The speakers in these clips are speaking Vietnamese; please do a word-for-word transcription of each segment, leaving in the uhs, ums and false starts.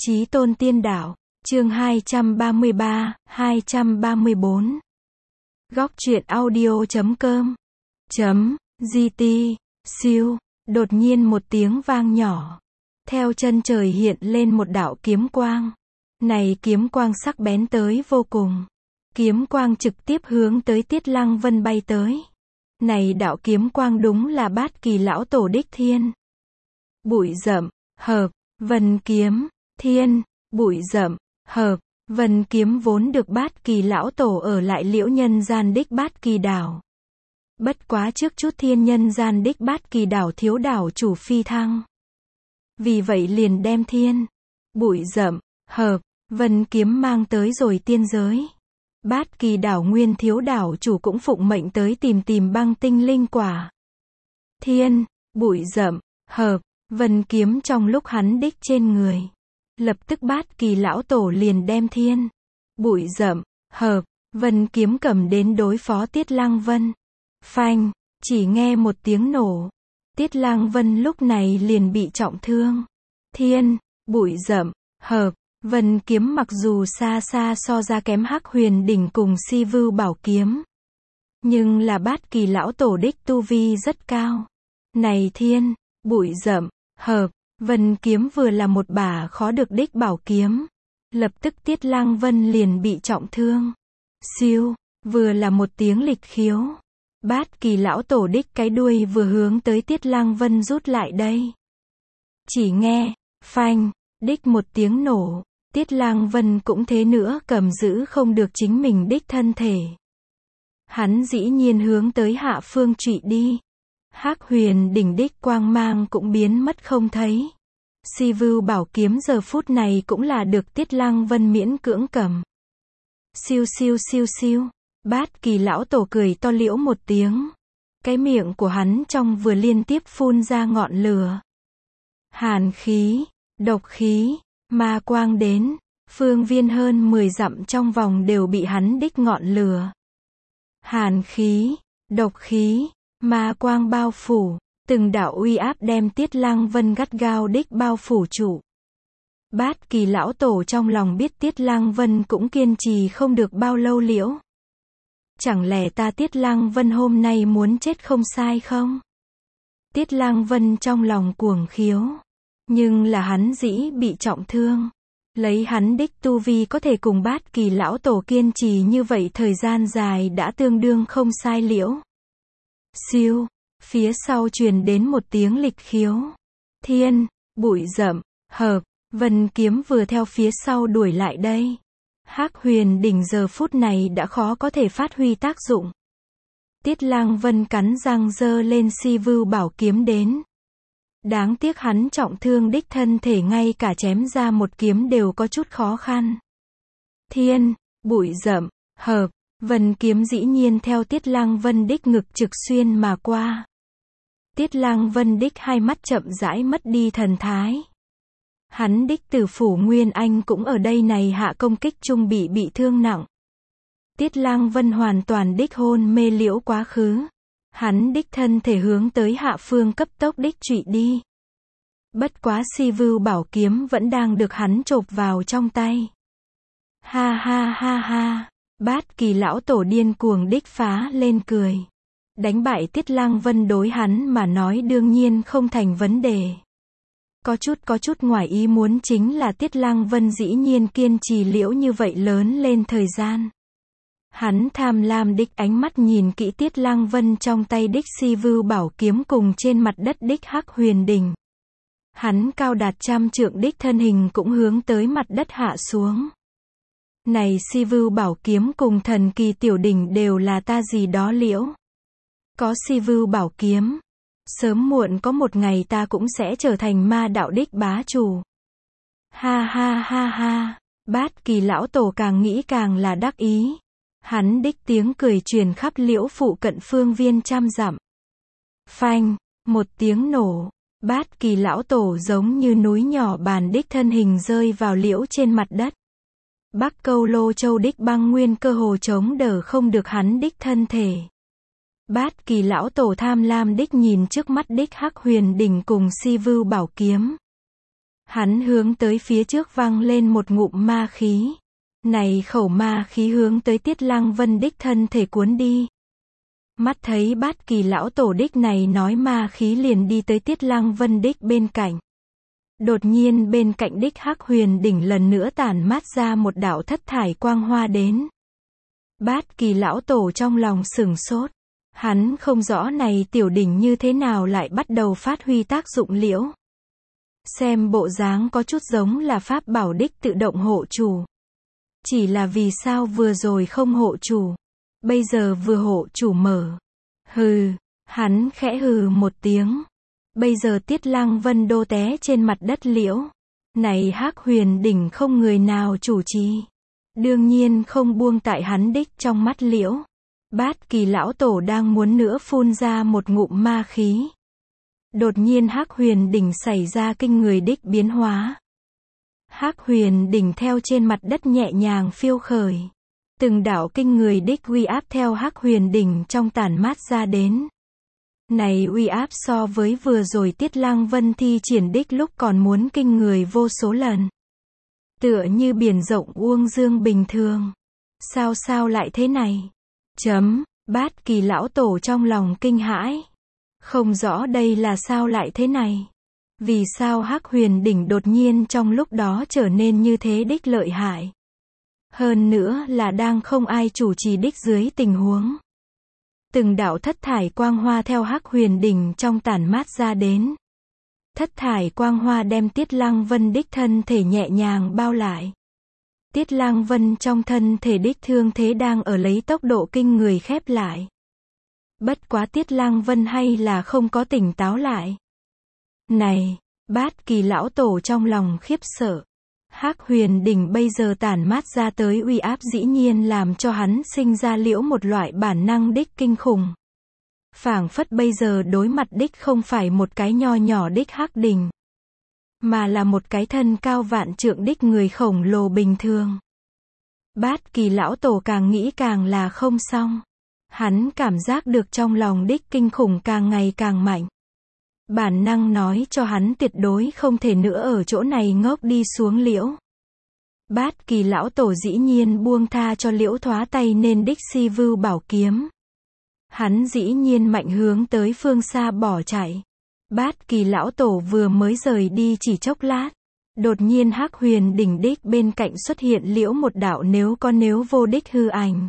Chí Tôn Tiên Đạo, chương hai trăm ba mươi ba, hai trăm ba mươi bốn. Góc truyện audio.com chấm gt siêu. Đột nhiên một tiếng vang nhỏ. Theo chân trời hiện lên một đạo kiếm quang. Này kiếm quang sắc bén tới vô cùng. Kiếm quang trực tiếp hướng tới Tiết Lăng Vân bay tới. Này đạo kiếm quang đúng là Bát Kỳ lão tổ đích thiên. Bụi rậm, hợp, vân kiếm, thiên, bụi rậm, hợp, vân kiếm vốn được Bát Kỳ lão tổ ở lại Liễu nhân gian đích Bát Kỳ đảo. Bất quá trước chút thiên nhân gian đích Bát Kỳ đảo thiếu đảo chủ phi thăng. Vì vậy liền đem thiên, bụi rậm, hợp, vân kiếm mang tới rồi tiên giới. Bát Kỳ đảo nguyên thiếu đảo chủ cũng phụng mệnh tới tìm tìm băng tinh linh quả. Thiên, bụi rậm, hợp, vân kiếm trong lúc hắn đích trên người. Lập tức Bát Kỳ lão tổ liền đem thiên, bụi rậm, hợp, vân kiếm cầm đến đối phó Tiết Lăng Vân. Phanh, chỉ nghe một tiếng nổ. Tiết Lăng Vân lúc này liền bị trọng thương. Thiên, bụi rậm, hợp, vân kiếm mặc dù xa xa so ra kém Hắc Huyền đỉnh cùng Si Vưu bảo kiếm. Nhưng là Bát Kỳ lão tổ đích tu vi rất cao. Này thiên, bụi rậm, hợp, vân kiếm vừa là một bả khó được đích bảo kiếm. Lập tức Tiết Lăng Vân liền bị trọng thương. Siêu, vừa là một tiếng lịch khiếu. Bát Kỳ lão tổ đích cái đuôi vừa hướng tới Tiết Lăng Vân rút lại đây. Chỉ nghe, phanh, đích một tiếng nổ. Tiết Lăng Vân cũng thế nữa cầm giữ không được chính mình đích thân thể. Hắn dĩ nhiên hướng tới hạ phương trụy đi. Hắc Huyền đỉnh đích quang mang cũng biến mất không thấy. Si Vưu bảo kiếm giờ phút này cũng là được Tiết Lăng Vân miễn cưỡng cầm. Siêu siêu siêu siêu. Bát Kỳ lão tổ cười to liễu một tiếng. Cái miệng của hắn trong vừa liên tiếp phun ra ngọn lửa. Hàn khí, độc khí, ma quang đến. Phương viên hơn mười dặm trong vòng đều bị hắn đích ngọn lửa. Hàn khí, độc khí, ma quang bao phủ. Từng đạo uy áp đem Tiết Lăng Vân gắt gao đích bao phủ trụ. Bát Kỳ lão tổ trong lòng biết Tiết Lăng Vân cũng kiên trì không được bao lâu liễu. Chẳng lẽ ta Tiết Lăng Vân hôm nay muốn chết không sai không? Tiết Lăng Vân trong lòng cuồng khiếu. Nhưng là hắn dĩ bị trọng thương. Lấy hắn đích tu vi có thể cùng Bát Kỳ lão tổ kiên trì như vậy thời gian dài đã tương đương không sai liễu. Siêu, phía sau truyền đến một tiếng lịch khiếu. Thiên, bụi rậm, hợp, vân kiếm vừa theo phía sau đuổi lại đây. Hắc Huyền đỉnh giờ phút này đã khó có thể phát huy tác dụng. Tiết Lăng Vân cắn răng giơ lên Si Vưu bảo kiếm đến. Đáng tiếc hắn trọng thương đích thân thể ngay cả chém ra một kiếm đều có chút khó khăn. Thiên, bụi rậm, hợp, vân kiếm dĩ nhiên theo Tiết Lăng Vân đích ngực trực xuyên mà qua. Tiết Lăng Vân đích hai mắt chậm rãi mất đi thần thái. Hắn đích Tử Phủ Nguyên Anh cũng ở đây này hạ công kích trung bị bị thương nặng. Tiết Lăng Vân hoàn toàn đích hôn mê liễu quá khứ. Hắn đích thân thể hướng tới hạ phương cấp tốc đích trụy đi. Bất quá Si Vưu bảo kiếm vẫn đang được hắn chộp vào trong tay. Ha ha ha ha. Bát Kỳ lão tổ điên cuồng đích phá lên cười. Đánh bại Tiết Lăng Vân đối hắn mà nói đương nhiên không thành vấn đề. Có chút có chút ngoài ý muốn chính là Tiết Lăng Vân dĩ nhiên kiên trì liễu như vậy lớn lên thời gian. Hắn tham lam đích ánh mắt nhìn kỹ Tiết Lăng Vân trong tay đích Si Vưu bảo kiếm cùng trên mặt đất đích Hắc Huyền đỉnh. Hắn cao đạt trăm trượng đích thân hình cũng hướng tới mặt đất hạ xuống. Này Si Vưu bảo kiếm cùng thần kỳ tiểu đỉnh đều là ta gì đó liễu. Có Si Vưu bảo kiếm. Sớm muộn có một ngày ta cũng sẽ trở thành ma đạo đích bá chủ. Ha ha ha ha. Bát Kỳ lão tổ càng nghĩ càng là đắc ý. Hắn đích tiếng cười truyền khắp liễu phụ cận phương viên trăm dặm. Phanh, một tiếng nổ. Bát Kỳ lão tổ giống như núi nhỏ bàn đích thân hình rơi vào liễu trên mặt đất. Bắc Câu Lô Châu đích băng nguyên cơ hồ chống đỡ không được hắn đích thân thể. Bát Kỳ lão tổ tham lam đích nhìn trước mắt đích Hắc Huyền đỉnh cùng Si Vưu bảo kiếm. Hắn hướng tới phía trước văng lên một ngụm ma khí. Này khẩu ma khí hướng tới Tiết Lăng Vân đích thân thể cuốn đi. Mắt thấy Bát Kỳ lão tổ đích này nói ma khí liền đi tới Tiết Lăng Vân đích bên cạnh. Đột nhiên bên cạnh đích Hắc Huyền đỉnh lần nữa tản mát ra một đạo thất thải quang hoa đến. Bát Kỳ lão tổ trong lòng sửng sốt. Hắn không rõ này tiểu đỉnh như thế nào lại bắt đầu phát huy tác dụng liễu. Xem bộ dáng có chút giống là pháp bảo đích tự động hộ chủ. Chỉ là vì sao vừa rồi không hộ chủ, bây giờ vừa hộ chủ mở. Hừ, hắn khẽ hừ một tiếng. Bây giờ Tiết Lăng Vân đô té trên mặt đất liễu. Này Hắc Huyền đỉnh không người nào chủ trì. Đương nhiên không buông tại hắn đích trong mắt liễu. Bát Kỳ lão tổ đang muốn nữa phun ra một ngụm ma khí. Đột nhiên Hắc Huyền đỉnh xảy ra kinh người đích biến hóa. Hắc Huyền đỉnh theo trên mặt đất nhẹ nhàng phiêu khởi. Từng đạo kinh người đích uy áp theo Hắc Huyền đỉnh trong tản mát ra đến. Này uy áp so với vừa rồi Tiết Lăng Vân thi triển đích lúc còn muốn kinh người vô số lần. Tựa như biển rộng uông dương bình thường. Sao sao lại thế này? Chấm, Bát Kỳ lão tổ trong lòng kinh hãi. Không rõ đây là sao lại thế này. Vì sao Hắc Huyền đỉnh đột nhiên trong lúc đó trở nên như thế đích lợi hại. Hơn nữa là đang không ai chủ trì đích dưới tình huống. Từng đạo thất thải quang hoa theo Hắc Huyền đỉnh trong tản mát ra đến. Thất thải quang hoa đem Tiết Lăng Vân đích thân thể nhẹ nhàng bao lại. Tiết Lăng Vân trong thân thể đích thương thế đang ở lấy tốc độ kinh người khép lại. Bất quá Tiết Lăng Vân hay là không có tỉnh táo lại. Này, Bát Kỳ lão tổ trong lòng khiếp sợ. Hắc Huyền đỉnh bây giờ tản mát ra tới uy áp dĩ nhiên làm cho hắn sinh ra liễu một loại bản năng đích kinh khủng. Phảng phất bây giờ đối mặt đích không phải một cái nho nhỏ đích hắc đỉnh, mà là một cái thân cao vạn trượng đích người khổng lồ bình thường. Bát Kỳ lão tổ càng nghĩ càng là không xong. Hắn cảm giác được trong lòng đích kinh khủng càng ngày càng mạnh. Bản năng nói cho hắn tuyệt đối không thể nữa ở chỗ này ngốc đi xuống liễu. Bát Kỳ lão tổ dĩ nhiên buông tha cho liễu thoá tay nên đích si vưu bảo kiếm. Hắn dĩ nhiên mạnh hướng tới phương xa bỏ chạy. Bát Kỳ lão tổ vừa mới rời đi chỉ chốc lát. Đột nhiên Hắc Huyền đỉnh đích bên cạnh xuất hiện liễu một đạo nếu có nếu vô đích hư ảnh.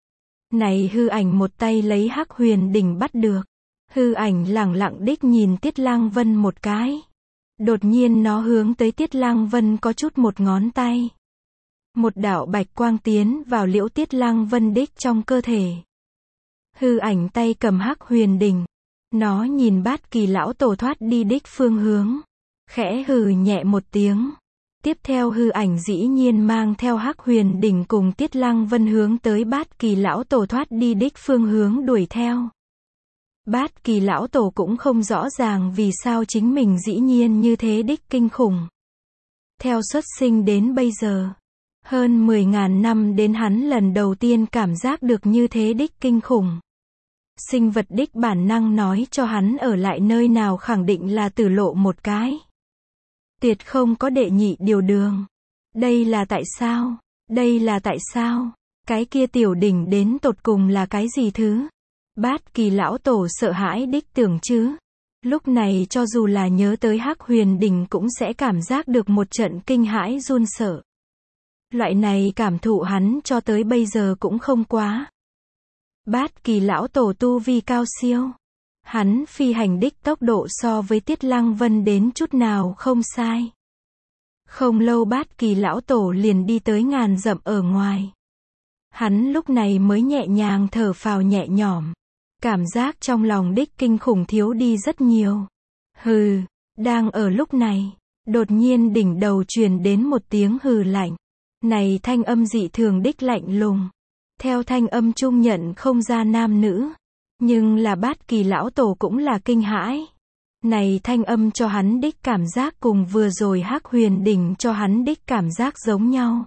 Này hư ảnh một tay lấy Hắc Huyền đỉnh bắt được. Hư ảnh lẳng lặng đích nhìn Tiết Lăng Vân một cái. Đột nhiên nó hướng tới Tiết Lăng Vân có chút một ngón tay. Một đạo bạch quang tiến vào liễu Tiết Lăng Vân đích trong cơ thể. Hư ảnh tay cầm Hắc Huyền đỉnh. Nó nhìn Bát Kỳ lão tổ thoát đi đích phương hướng. Khẽ hừ nhẹ một tiếng. Tiếp theo hư ảnh dĩ nhiên mang theo Hắc Huyền đỉnh cùng Tiết Lăng Vân hướng tới Bát Kỳ lão tổ thoát đi đích phương hướng đuổi theo. Bát Kỳ lão tổ cũng không rõ ràng vì sao chính mình dĩ nhiên như thế đích kinh khủng. Theo xuất sinh đến bây giờ, hơn mười ngàn năm đến hắn lần đầu tiên cảm giác được như thế đích kinh khủng. Sinh vật đích bản năng nói cho hắn ở lại nơi nào khẳng định là tử lộ một cái. Tuyệt không có đệ nhị điều đường. Đây là tại sao? Đây là tại sao? Cái kia tiểu đỉnh đến tột cùng là cái gì thứ? Bát Kỳ lão tổ sợ hãi đích tưởng chứ. Lúc này cho dù là nhớ tới Hắc Huyền đỉnh cũng sẽ cảm giác được một trận kinh hãi run sợ. Loại này cảm thụ hắn cho tới bây giờ cũng không quá. Bát Kỳ lão tổ tu vi cao siêu. Hắn phi hành đích tốc độ so với Tiết Lăng Vân đến chút nào không sai. Không lâu Bát Kỳ lão tổ liền đi tới ngàn dặm ở ngoài. Hắn lúc này mới nhẹ nhàng thở phào nhẹ nhõm. Cảm giác trong lòng đích kinh khủng thiếu đi rất nhiều. Hừ, đang ở lúc này, đột nhiên đỉnh đầu truyền đến một tiếng hừ lạnh. Này thanh âm dị thường đích lạnh lùng. Theo thanh âm trung nhận không ra nam nữ. Nhưng là Bát Kỳ lão tổ cũng là kinh hãi. Này thanh âm cho hắn đích cảm giác cùng vừa rồi Hắc Huyền đỉnh cho hắn đích cảm giác giống nhau.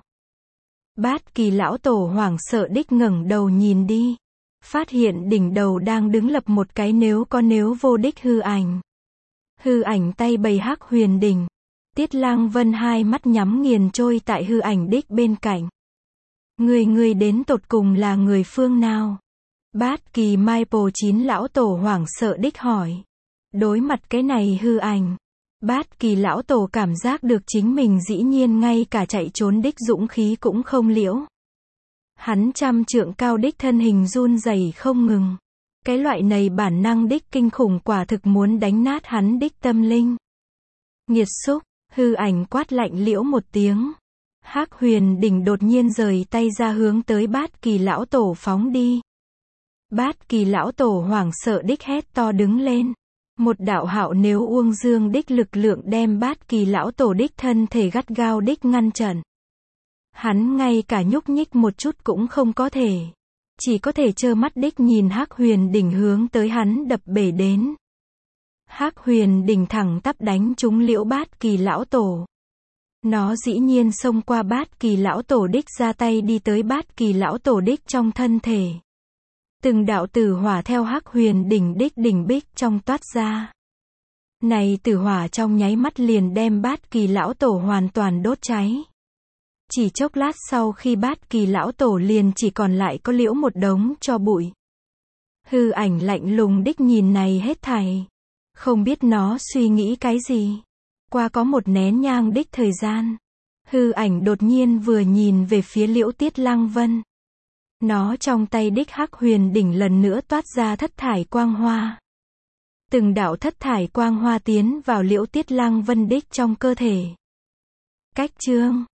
Bát Kỳ lão tổ hoảng sợ đích ngẩng đầu nhìn đi. Phát hiện đỉnh đầu đang đứng lập một cái nếu có nếu vô đích hư ảnh. Hư ảnh tay bày Hắc Huyền đỉnh. Tiết Lang Vân hai mắt nhắm nghiền trôi tại hư ảnh đích bên cạnh. Người người đến tột cùng là người phương nào? Bát Kỳ Michael chín lão tổ hoảng sợ đích hỏi. Đối mặt cái này hư ảnh, Bát Kỳ lão tổ cảm giác được chính mình dĩ nhiên ngay cả chạy trốn đích dũng khí cũng không liễu. Hắn trăm trượng cao đích thân hình run rẩy không ngừng. Cái loại này bản năng đích kinh khủng quả thực muốn đánh nát hắn đích tâm linh. Nghiệt xúc, hư ảnh quát lạnh liễu một tiếng. Hắc Huyền Đỉnh đột nhiên rời tay ra hướng tới Bát Kỳ lão tổ phóng đi. Bát Kỳ lão tổ hoảng sợ đích hét to đứng lên. Một đạo hạo nếu uông dương đích lực lượng đem Bát Kỳ lão tổ đích thân thể gắt gao đích ngăn chặn. Hắn ngay cả nhúc nhích một chút cũng không có thể. Chỉ có thể trơ mắt đích nhìn Hắc Huyền Đỉnh hướng tới hắn đập bể đến. Hắc Huyền Đỉnh thẳng tắp đánh trúng liễu Bát Kỳ lão tổ. Nó dĩ nhiên xông qua Bát Kỳ lão tổ đích ra tay đi tới Bát Kỳ lão tổ đích trong thân thể. Từng đạo tử hỏa theo Hắc Huyền Đỉnh đích đỉnh bích trong toát ra. Này tử hỏa trong nháy mắt liền đem Bát Kỳ lão tổ hoàn toàn đốt cháy. Chỉ chốc lát sau khi Bát Kỳ lão tổ liền chỉ còn lại có liễu một đống tro bụi. Hư ảnh lạnh lùng đích nhìn này hết thảy. Không biết nó suy nghĩ cái gì. Qua có một nén nhang đích thời gian. Hư ảnh đột nhiên vừa nhìn về phía liễu Tiết Lang Vân. Nó trong tay đích Hắc Huyền Đỉnh lần nữa toát ra thất thải quang hoa. Từng đạo thất thải quang hoa tiến vào liễu Tiết Lang Vân đích trong cơ thể. Cách chương